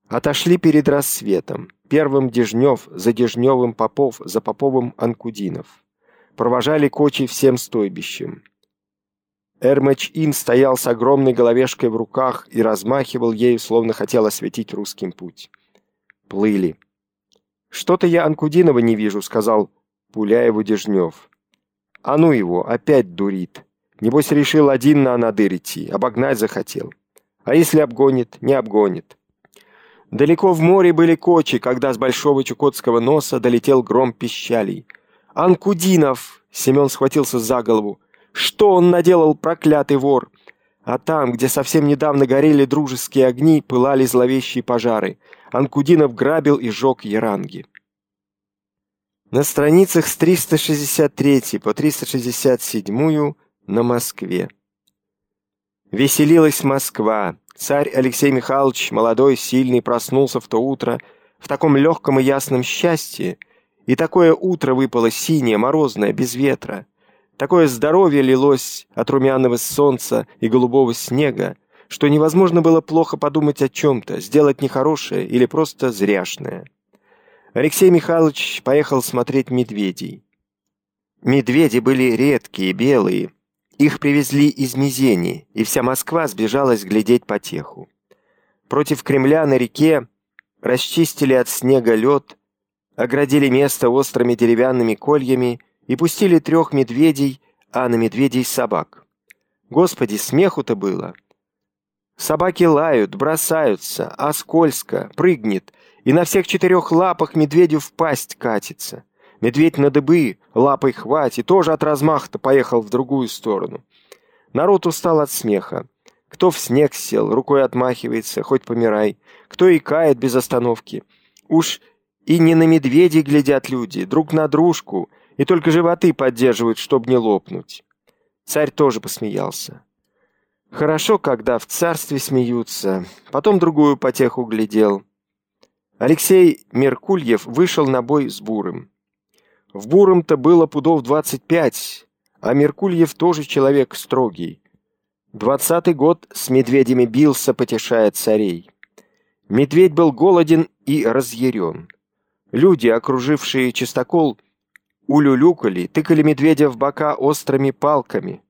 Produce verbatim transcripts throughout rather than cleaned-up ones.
Отошли перед рассветом. Первым Дежнев, за Дежневым Попов, за Поповым Анкудинов. Провожали кочи всем стойбищем. Эрмач-Ин стоял с огромной головешкой в руках и размахивал ею, словно хотел осветить русским путь. Плыли. «Что-то я Анкудинова не вижу», — сказал Пуляеву Дежнев. «А ну его, опять дурит. Небось решил один на Анадырь идти, обогнать захотел. А если обгонит, не обгонит». Далеко в море были кочи, когда с большого чукотского носа долетел гром пищалей. «Анкудинов!» — Семен схватился за голову. «Что он наделал, проклятый вор?» А там, где совсем недавно горели дружеские огни, пылали зловещие пожары. Анкудинов грабил и жег яранги. На страницах с триста шестьдесят третьей по триста шестьдесят седьмую на Москве. Веселилась Москва. Царь Алексей Михайлович, молодой, сильный, проснулся в то утро в таком легком и ясном счастье, и такое утро выпало синее, морозное, без ветра. Такое здоровье лилось от румяного солнца и голубого снега, что невозможно было плохо подумать о чем-то, сделать нехорошее или просто зряшное. Алексей Михайлович поехал смотреть медведей. Медведи были редкие, белые. Их привезли из Мизени, и вся Москва сбежалась глядеть потеху. Против Кремля на реке расчистили от снега лед, оградили место острыми деревянными кольями и пустили трех медведей, а на медведей собак. Господи, смеху-то было! Собаки лают, бросаются, а скользко, прыгнет, и на всех четырех лапах медведю в пасть катится. Медведь на дыбы, лапой хвать, и тоже от размаха-то поехал в другую сторону. Народ устал от смеха. Кто в снег сел, рукой отмахивается, хоть помирай. Кто икает без остановки. Уж и не на медведей глядят люди, друг на дружку, и только животы поддерживают, чтобы не лопнуть. Царь тоже посмеялся. Хорошо, когда в царстве смеются. Потом другую потеху глядел. Алексей Меркульев вышел на бой с Бурым. В Буром-то было пудов двадцать пять, а Меркульев тоже человек строгий. Двадцатый год с медведями бился, потешая царей. Медведь был голоден и разъярен. Люди, окружившие чистокол, улюлюкали, тыкали медведя в бока острыми палками.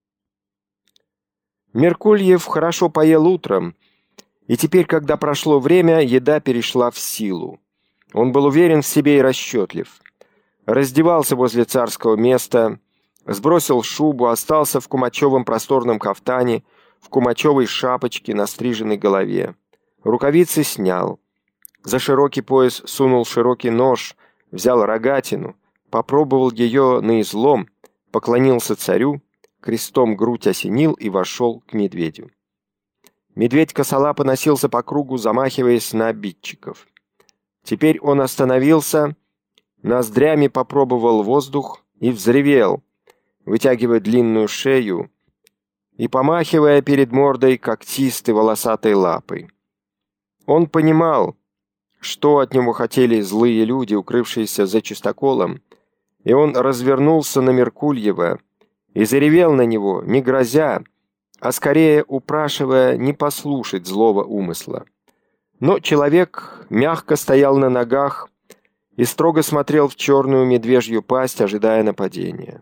Меркульев хорошо поел утром, и теперь, когда прошло время, еда перешла в силу. Он был уверен в себе и расчетлив. Раздевался возле царского места, сбросил шубу, остался в кумачевом просторном кафтане, в кумачевой шапочке на стриженной голове. Рукавицы снял. За широкий пояс сунул широкий нож, взял рогатину, попробовал ее на излом, поклонился царю, крестом грудь осенил и вошел к медведю. Медведь косолапо носился по кругу, замахиваясь на обидчиков. Теперь он остановился, ноздрями попробовал воздух и взревел, вытягивая длинную шею и помахивая перед мордой когтистой волосатой лапой. Он понимал, что от него хотели злые люди, укрывшиеся за чистоколом, и он развернулся на Меркульева и заревел на него, не грозя, а скорее упрашивая не послушать злого умысла. Но человек мягко стоял на ногах и строго смотрел в черную медвежью пасть, ожидая нападения.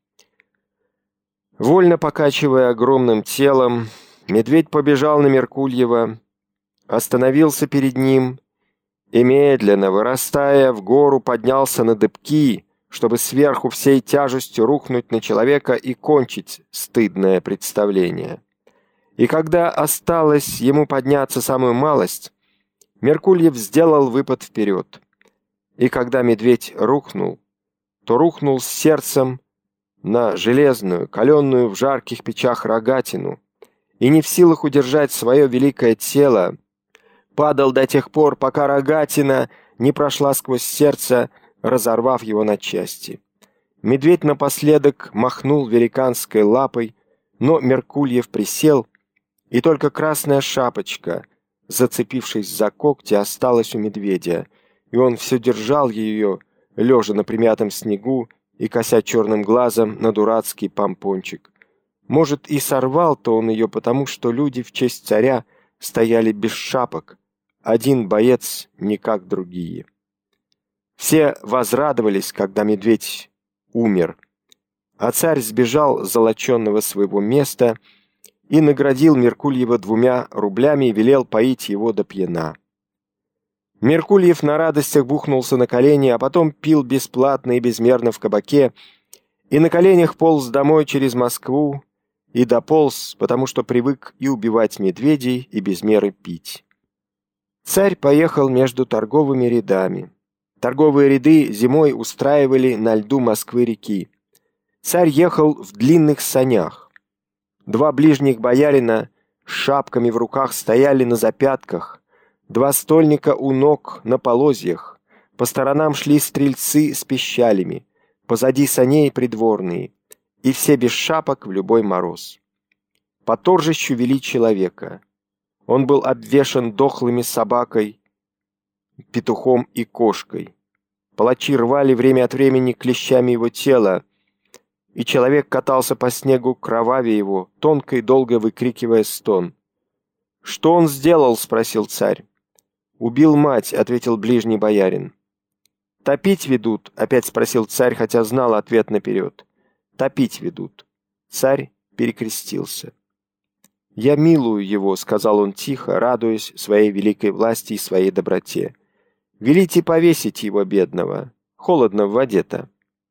Вольно покачивая огромным телом, медведь побежал на Меркульева, остановился перед ним и, медленно вырастая в гору, поднялся на дыбки, чтобы сверху всей тяжестью рухнуть на человека и кончить стыдное представление. И когда осталось ему подняться самую малость, Меркульев сделал выпад вперед. И когда медведь рухнул, то рухнул с сердцем на железную, каленную в жарких печах рогатину, и не в силах удержать свое великое тело, падал до тех пор, пока рогатина не прошла сквозь сердце, разорвав его на части. Медведь напоследок махнул великанской лапой, но Меркульев присел, и только красная шапочка, зацепившись за когти, осталась у медведя, и он все держал ее, лежа на примятом снегу и кося черным глазом на дурацкий помпончик. Может, и сорвал-то он ее потому, что люди в честь царя стояли без шапок, один боец не как другие. Все возрадовались, когда медведь умер, а царь сбежал с золоченного своего места и наградил Меркульева двумя рублями и велел поить его до пьяна. Меркульев на радостях бухнулся на колени, а потом пил бесплатно и безмерно в кабаке, и на коленях полз домой через Москву, и дополз, потому что привык и убивать медведей, и без меры пить. Царь поехал между торговыми рядами. Торговые ряды зимой устраивали на льду Москвы-реки. Царь ехал в длинных санях. Два ближних боярина с шапками в руках стояли на запятках, два стольника у ног на полозьях, по сторонам шли стрельцы с пищалями, позади саней придворные, и все без шапок в любой мороз. По торжищу вели человека. Он был обвешан дохлыми собакой, петухом и кошкой. Палачи рвали время от времени клещами его тело, и человек катался по снегу кроваве его, тонко и долго выкрикивая стон. «Что он сделал?» — спросил царь. «Убил мать», — ответил ближний боярин. «Топить ведут?» — опять спросил царь, хотя знал ответ наперед. «Топить ведут». Царь перекрестился. «Я милую его», — сказал он тихо, радуясь своей великой власти и своей доброте. «Велите повесить его, бедного. Холодно в воде-то».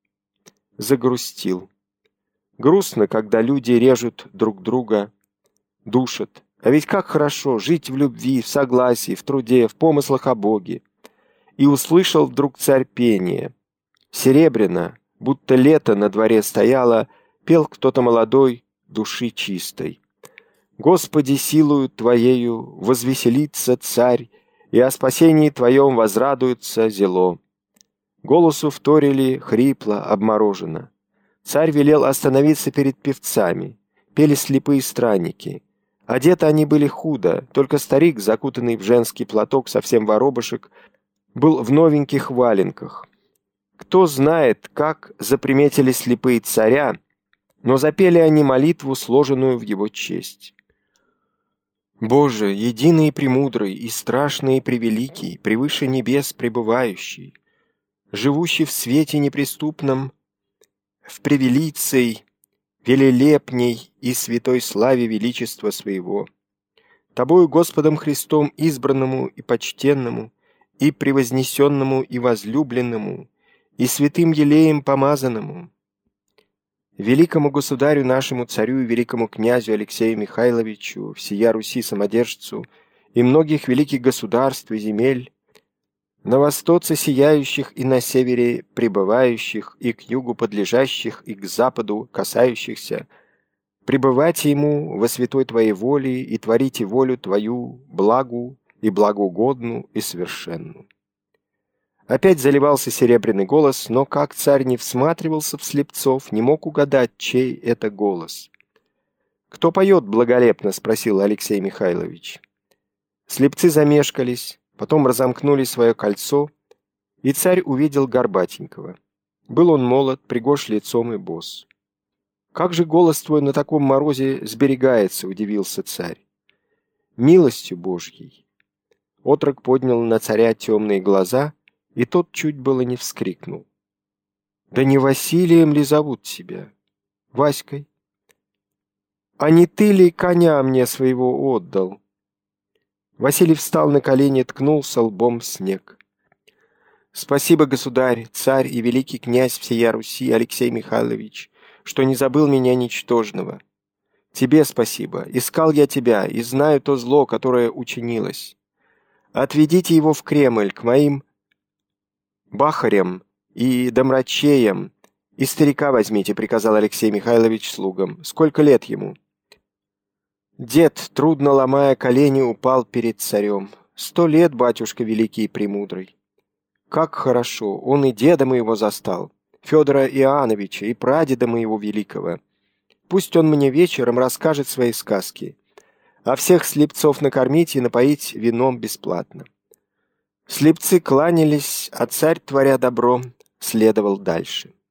Загрустил. Грустно, когда люди режут друг друга, душат. А ведь как хорошо жить в любви, в согласии, в труде, в помыслах о Боге. И услышал вдруг царь пение. Серебряно, будто лето на дворе стояло, пел кто-то молодой, души чистой. «Господи, силою Твоею возвеселится царь, и о спасении Твоем возрадуется зело». Голосу вторили хрипло, обморожено. Царь велел остановиться перед певцами. Пели слепые странники. Одеты они были худо, только старик, закутанный в женский платок, совсем воробушек, был в новеньких валенках. Кто знает, как заприметили слепые царя, но запели они молитву, сложенную в его честь. «Боже, единый и премудрый, и страшный и превеликий, превыше небес пребывающий, живущий в свете неприступном, в превелицей, велелепней и святой славе величества своего. Тобою, Господом Христом, избранному и почтенному, и превознесенному и возлюбленному, и святым елеем помазанному, великому государю нашему царю и великому князю Алексею Михайловичу, всея Руси самодержцу и многих великих государств и земель, на востоце сияющих и на севере пребывающих, и к югу подлежащих, и к западу касающихся, пребывайте ему во святой Твоей воле и творите волю Твою благу и благоугодную и совершенную». Опять заливался серебряный голос, но как царь не всматривался в слепцов, не мог угадать, чей это голос. «Кто поет благолепно?» — спросил Алексей Михайлович. Слепцы замешкались, потом разомкнули свое кольцо, и царь увидел Горбатенького. Был он молод, пригож лицом и бос. «Как же голос твой на таком морозе сберегается?» — удивился царь. «Милостью Божьей». Отрок поднял на царя темные глаза, и тот чуть было не вскрикнул. «Да не Василием ли зовут тебя? Васькой? А не ты ли коня мне своего отдал?» Василий встал на колени, ткнулся лбом в снег. «Спасибо, государь, царь и великий князь всея Руси Алексей Михайлович, что не забыл меня ничтожного. Тебе спасибо, искал я тебя и знаю то зло, которое учинилось. Отведите его в Кремль к моим бахарям и домрачеям, и старика возьмите», — приказал Алексей Михайлович слугам. «Сколько лет ему?» Дед, трудно ломая колени, упал перед царем. «Сто лет, батюшка великий и премудрый». «Как хорошо! Он и деда моего застал, Федора Иоанновича, и прадеда моего великого. Пусть он мне вечером расскажет свои сказки, а всех слепцов накормить и напоить вином бесплатно». Слепцы кланялись, а царь, творя добро, следовал дальше.